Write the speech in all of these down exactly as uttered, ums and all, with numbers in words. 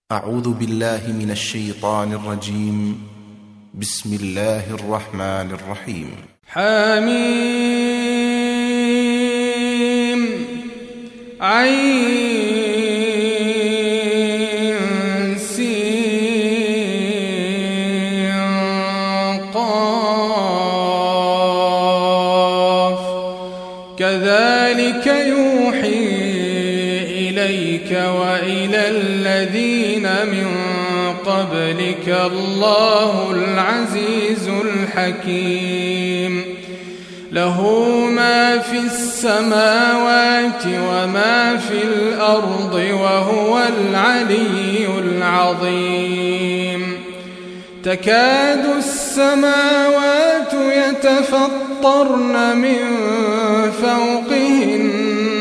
أعوذ بالله من الشيطان الرجيم. بسم الله الرحمن الرحيم. حميم عين سين قاف كذلك يوحي إليك وإلى الذين من قبلك الله العزيز الحكيم. له ما في السماوات وما في الأرض وهو العلي العظيم. تكاد السماوات يتفطرن من فوقهن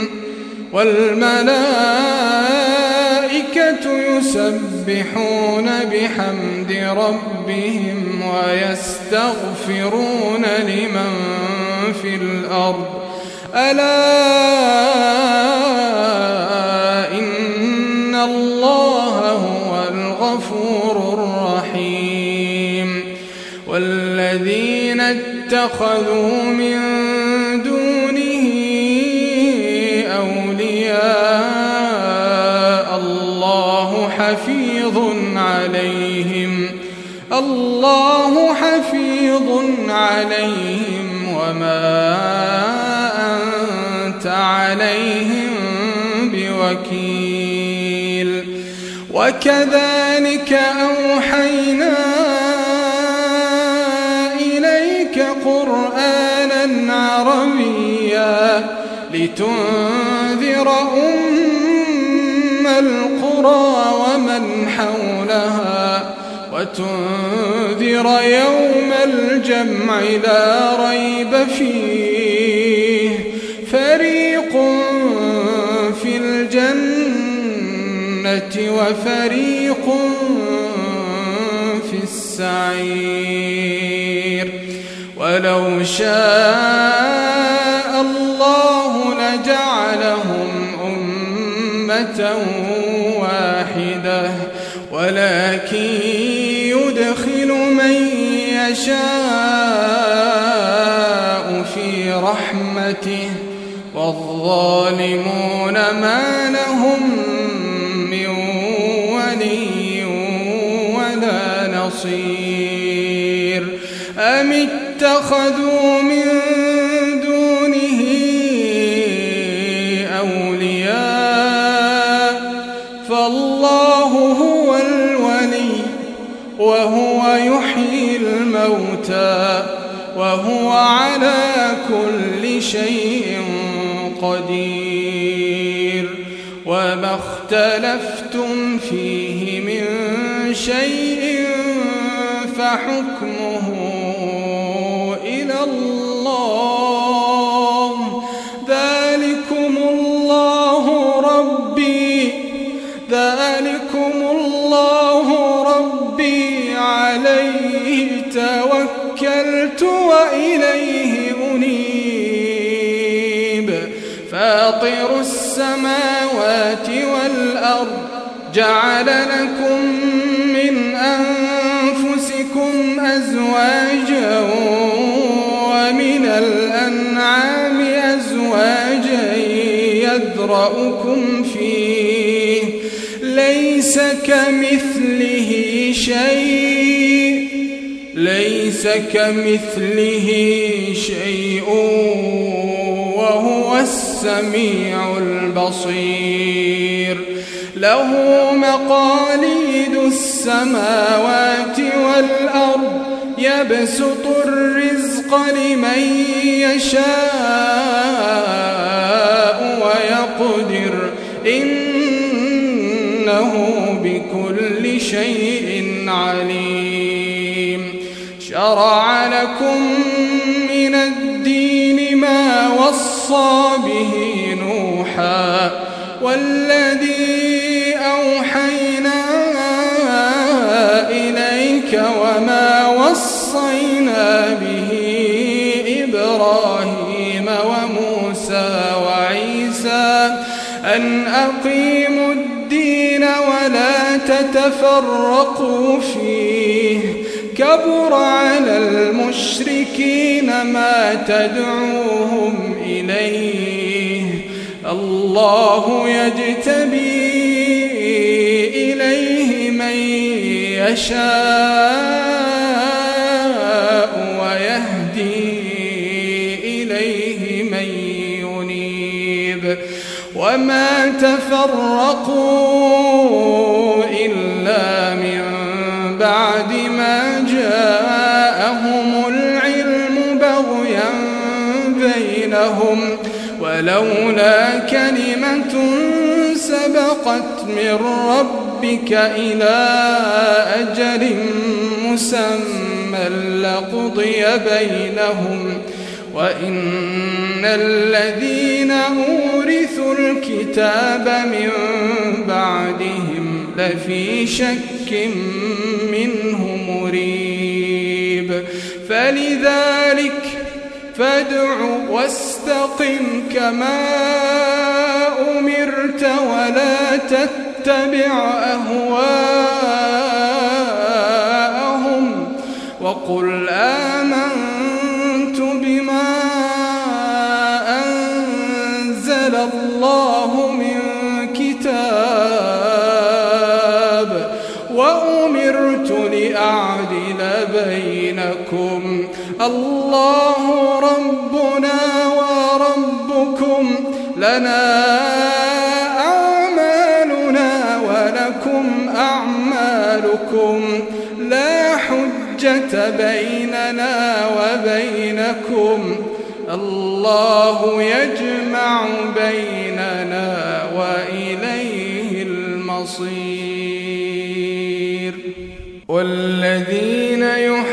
والملائكة يسبحون بحمد ربهم ويستغفرون لمن في الأرض ألا إن الله هو الغفور الرحيم. والذين اتخذوا من دونه أولياء الله حفيظ عليهم الله حفيظ عليهم وما أنت عليهم بوكيل. وكذلك أوحينا إليك قرآنا عربيا لتنذر أم القرى ومن حولها وتنذر يوم الجمع لا ريب فيه فريق في الجنة وفريق في السعير. ولو شاء الله لجعلهم أمة واحدة ولكن يدخل من يشاء في رحمته والظالمون ما لهم من ولي ولا نصير. أم اتخذوا من دونه أولياء فالله هو الولي وهو يحيي الموتى وهو على كل شيء قدير. وما اختلفتم فيه من شيء فحكمه إلى الله. ذلكم الله ربي ذلكم الله ربي عليه توكلت وإليه أنيب. فاطر السماوات والأرض جعل لكم من أنفسكم أزواجا ومن الأنعام أزواجا يذرأكم فيه ليس كمثله شيء ليس كمثله شيء وهو السميع البصير. له مقاليد السماوات والأرض يبسط الرزق لمن يشاء ويقدر إنه بكل شيء عليم. شرع لكم من الدين ما وصى به نوحا والذي أوحينا إليك وما وصينا به إبراهيم وموسى وعيسى أن أقيموا الدين ولا تتبعوا تفرقوا فيه كبر على المشركين ما تدعوهم إليه الله يجتبي إليه من يشاء ويهدي إليه من ينيب وما تفرقوا إلا من بعد ما جاءهم العلم بغيا بينهم ولولا كلمة سبقت من ربك إلى أجل مسمى لقضي بينهم وإن الذين أورثوا الكتاب من بعدهم لفي شك منه مريب فلذلك فادع واستقم كما أمرت ولا تتبع أهواءهم وقل آمنت بما أنزل الله من كتاب وأمرت لأعدل بينكم الله ربنا وربكم لنا أعمالنا ولكم أعمالكم لا حجة بيننا وبينكم الله يجمع بيننا وإليه المصير والذين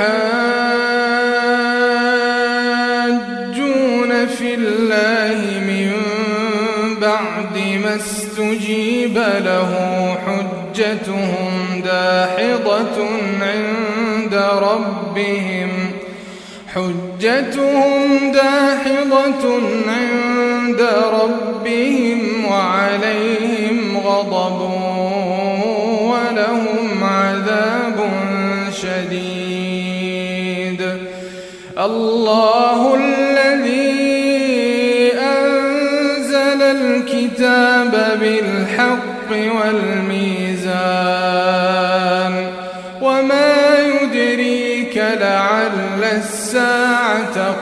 يحاجون في الله من بعد ما استجيب له حجتهم داحضة عند ربهم حجتهم داحضة عند ربهم وعليهم غضب ولهم عذاب شديد الله الذي أنزل الكتاب بالحق والميزان وما يدريك لعل الساعة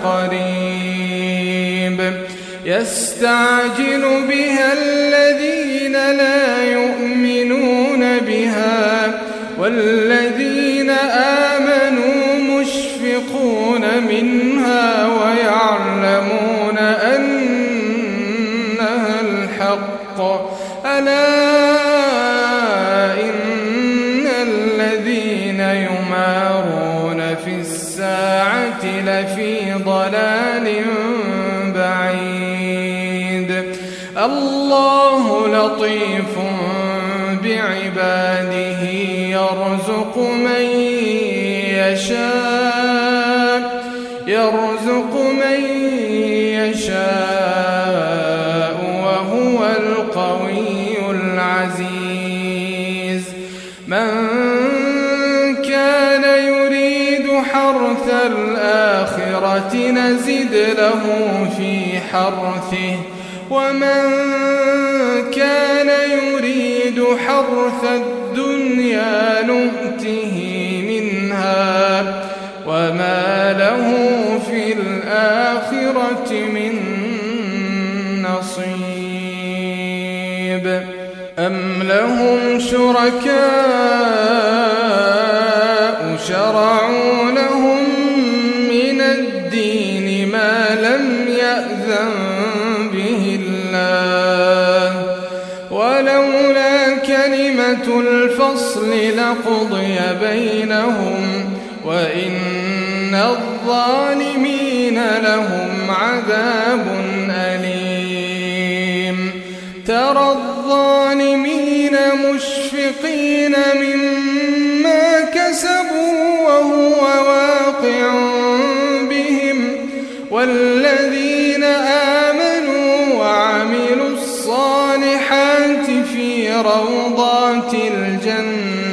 قريب يستعجل بها الذين لا يؤمنون بها والذين آمنوا مشفقون منها ويعلمون أنها الحق ألا إن الذين يمارون في الساعة لفي ضلال بعيد الله لطيف بعباده يرزق من يشاء يرزق من يشاء وهو القوي العزيز من كان يريد حرث الآخرة نزد له في حرثه ومن كان يريد حرث الدنيا نؤته منها وما له في الآخرة من نصيب أم لهم شركاء شرعوا لهم من الدين ما لم يأذن به الله ولولا كلمة الفصل لقضي بينهم وإن الظالمين لهم عذاب أليم ترى الظالمين مشفقين مما كسبوا وهو واقع بهم والذين آمنوا وعملوا الصالحات في روضات الجنة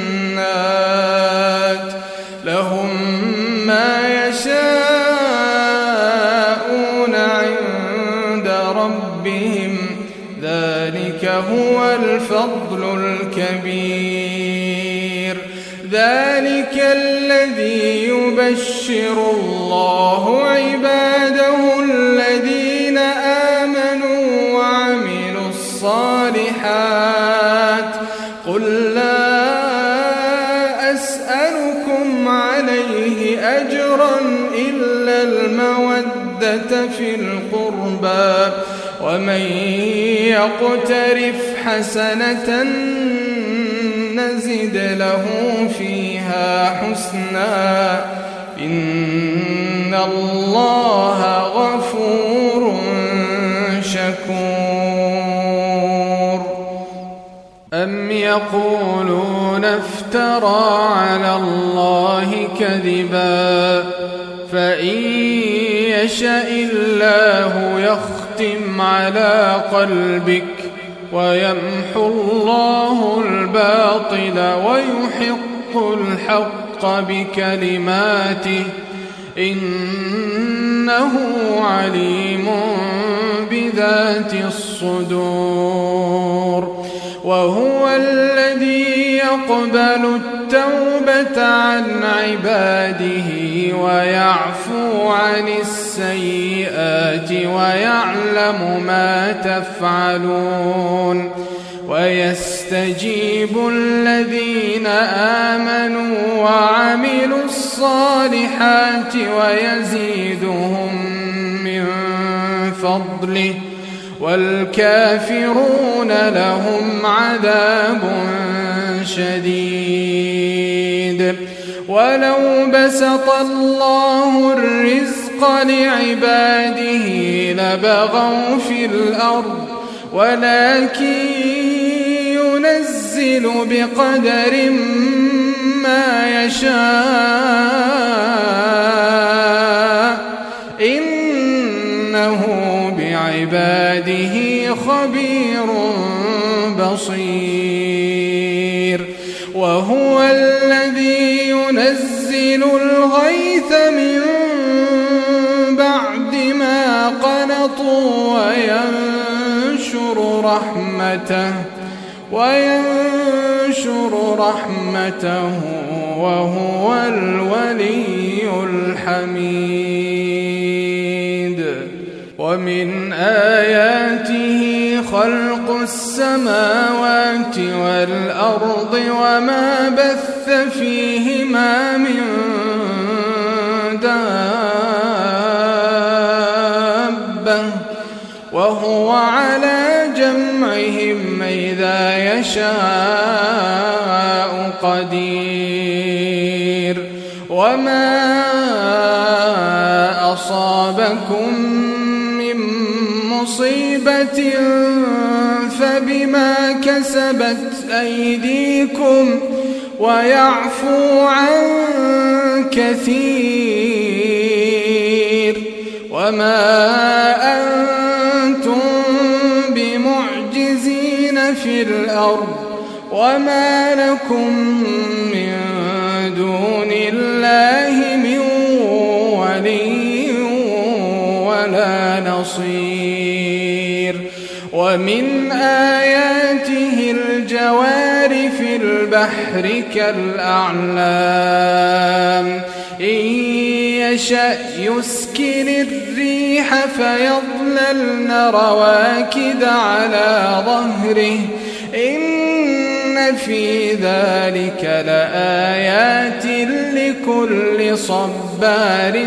ذلك الذي يبشر الله عباده الذين آمنوا وعملوا الصالحات قل لا أسألكم عليه أجرا إلا المودة في القربى ومن يقترف حسنة نزد له فيها حسنا إن الله غفور شكور أم يقولون افترى على الله كذبا فإن يشاء الله يختم على قلبك ويمحو الله الباطل ويحق الحق بكلماته إنه عليم بذات الصدور وهو الذي يقبل التوبة عن عباده ويعفو عن السيئات ويعلم ما تفعلون ويستجيب الذين آمنوا وعملوا الصالحات ويزيدهم من فضله والكافرون لهم عذاب شديد ولو بسط الله الرزق لعباده لبغوا في الأرض ولكن ينزل بقدر ما يشاء إنه بعباده خبير بصير وهو الذي ينزل الغيث من بعد ما قنطوا وينشر رحمته وينشر رحمته وهو الولي الحميد ومن آياته خلق السماوات والأرض وما بث فيهما من دابة وهو على جمعهم إذا يشاء قدير وما أصابكم من مصيبة فبما كسبت أيديكم ويعفو عن كثير وما أنتم بمعجزين في الأرض وما لكم من دون الله من ولي ولا نصير ومن آياته الجوار في البحر كالأعلام إن يشأ يسكن الريح فيظللن رواكد على ظهره إن في ذلك لآيات لكل صبار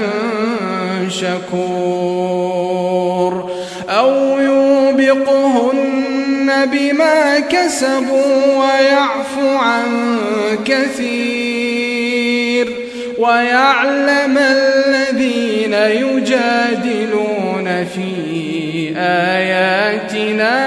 شكور أو يوبقهن بما كسبوا ويعفو عن كثير ويعلم الذين يجادلون في آياتنا